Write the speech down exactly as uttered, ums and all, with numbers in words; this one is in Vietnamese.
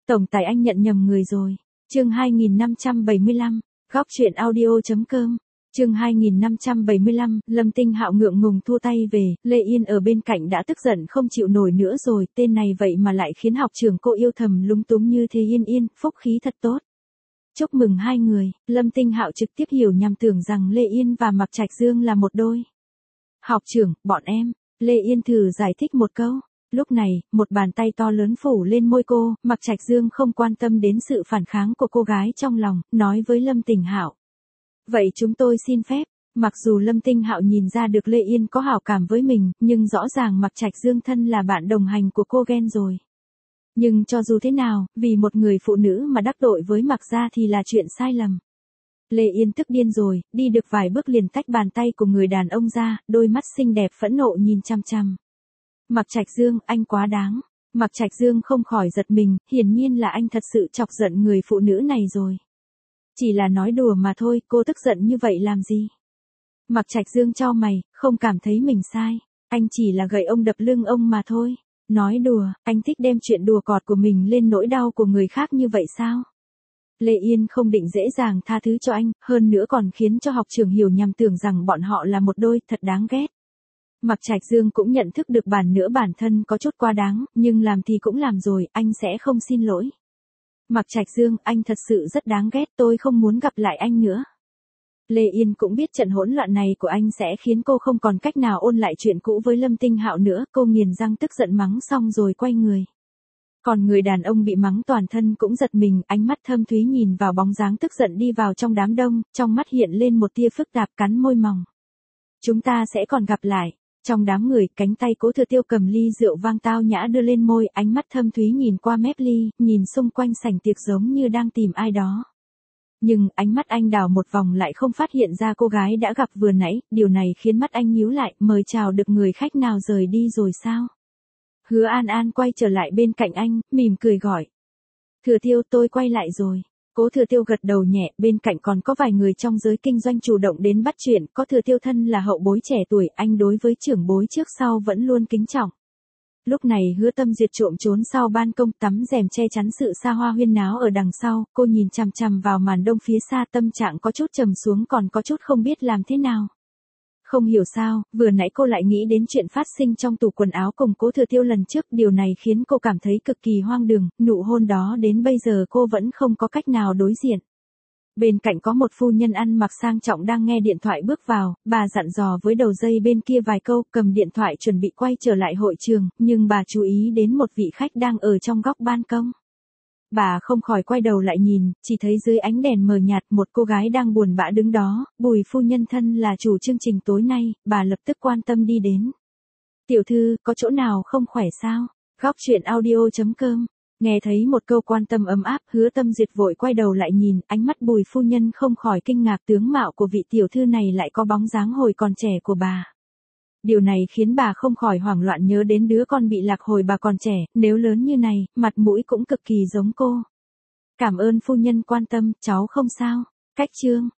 Tổng tài anh nhận nhầm người rồi. Chương hai nghìn năm trăm bảy mươi lăm, góc truyện audio chấm com. Chương hai nghìn năm trăm bảy mươi lăm, Lâm Tinh Hạo ngượng ngùng thua tay về, Lê Yên ở bên cạnh đã tức giận không chịu nổi nữa rồi, tên này vậy mà lại khiến học trưởng cô yêu thầm lúng túng như thế. Yên Yên, phúc khí thật tốt. Chúc mừng hai người. Lâm Tinh Hạo trực tiếp hiểu nhầm tưởng rằng Lê Yên và Mạc Trạch Dương là một đôi. Học trưởng, bọn em. Lê Yên thử giải thích một câu. Lúc này, một bàn tay to lớn phủ lên môi cô, Mạc Trạch Dương không quan tâm đến sự phản kháng của cô gái trong lòng, nói với Lâm Tinh Hạo. Vậy chúng tôi xin phép. Mặc dù Lâm Tinh Hạo nhìn ra được Lê Yên có hảo cảm với mình, nhưng rõ ràng Mạc Trạch Dương thân là bạn đồng hành của cô ghen rồi. Nhưng cho dù thế nào, vì một người phụ nữ mà đắc tội với Mạc gia thì là chuyện sai lầm. Lê Yên tức điên rồi, đi được vài bước liền tách bàn tay của người đàn ông ra, đôi mắt xinh đẹp phẫn nộ nhìn chăm chăm. Mạc Trạch Dương, anh quá đáng. Mạc Trạch Dương không khỏi giật mình, hiển nhiên là anh thật sự chọc giận người phụ nữ này rồi. Chỉ là nói đùa mà thôi, cô tức giận như vậy làm gì? Mạc Trạch Dương chau mày, không cảm thấy mình sai. Anh chỉ là gậy ông đập lưng ông mà thôi. Nói đùa, anh thích đem chuyện đùa cợt của mình lên nỗi đau của người khác như vậy sao? Lê Yên không định dễ dàng tha thứ cho anh, hơn nữa còn khiến cho học trưởng hiểu nhầm tưởng rằng bọn họ là một đôi, thật đáng ghét. Mạc Trạch Dương cũng nhận thức được bản nữa bản thân có chút quá đáng, nhưng làm thì cũng làm rồi, anh sẽ không xin lỗi. Mạc Trạch Dương, anh thật sự rất đáng ghét, tôi không muốn gặp lại anh nữa. Lê Yên cũng biết trận hỗn loạn này của anh sẽ khiến cô không còn cách nào ôn lại chuyện cũ với Lâm Tinh Hạo nữa, cô nghiền răng tức giận mắng xong rồi quay người. Còn người đàn ông bị mắng toàn thân cũng giật mình, ánh mắt thâm thúy nhìn vào bóng dáng tức giận đi vào trong đám đông, trong mắt hiện lên một tia phức tạp, cắn môi mỏng. Chúng ta sẽ còn gặp lại. Trong đám người, cánh tay Cố Thừa Tiêu cầm ly rượu vang tao nhã đưa lên môi, ánh mắt thâm thúy nhìn qua mép ly, nhìn xung quanh sảnh tiệc giống như đang tìm ai đó. Nhưng, ánh mắt anh đảo một vòng lại không phát hiện ra cô gái đã gặp vừa nãy, điều này khiến mắt anh nhíu lại, mời chào được người khách nào rời đi rồi sao? Hứa An An quay trở lại bên cạnh anh, mỉm cười gọi. Thừa Tiêu, tôi quay lại rồi. Cố Thừa Tiêu gật đầu nhẹ, bên cạnh còn có vài người trong giới kinh doanh chủ động đến bắt chuyện, có Thừa Tiêu thân là hậu bối trẻ tuổi, anh đối với trưởng bối trước sau vẫn luôn kính trọng. Lúc này Hứa Tâm Duyệt trộm trốn sau ban công, tắm rèm che chắn sự xa hoa huyên náo ở đằng sau, cô nhìn chằm chằm vào màn đông phía xa, tâm trạng có chút trầm xuống còn có chút không biết làm thế nào. Không hiểu sao, vừa nãy cô lại nghĩ đến chuyện phát sinh trong tủ quần áo cùng Cố Thừa Tiêu lần trước, điều này khiến cô cảm thấy cực kỳ hoang đường, nụ hôn đó đến bây giờ cô vẫn không có cách nào đối diện. Bên cạnh có một phu nhân ăn mặc sang trọng đang nghe điện thoại bước vào, bà dặn dò với đầu dây bên kia vài câu, cầm điện thoại chuẩn bị quay trở lại hội trường, nhưng bà chú ý đến một vị khách đang ở trong góc ban công. Bà không khỏi quay đầu lại nhìn, chỉ thấy dưới ánh đèn mờ nhạt một cô gái đang buồn bã đứng đó, Bùi phu nhân thân là chủ chương trình tối nay, bà lập tức quan tâm đi đến. Tiểu thư, có chỗ nào không khỏe sao? Góc truyện audio chấm com. Nghe thấy một câu quan tâm ấm áp, Hứa Tâm Duyệt vội quay đầu lại nhìn, ánh mắt Bùi phu nhân không khỏi kinh ngạc, tướng mạo của vị tiểu thư này lại có bóng dáng hồi còn trẻ của bà. Điều này khiến bà không khỏi hoảng loạn nhớ đến đứa con bị lạc hồi bà còn trẻ, nếu lớn như này, mặt mũi cũng cực kỳ giống cô. Cảm ơn phu nhân quan tâm, cháu không sao. Cách chương.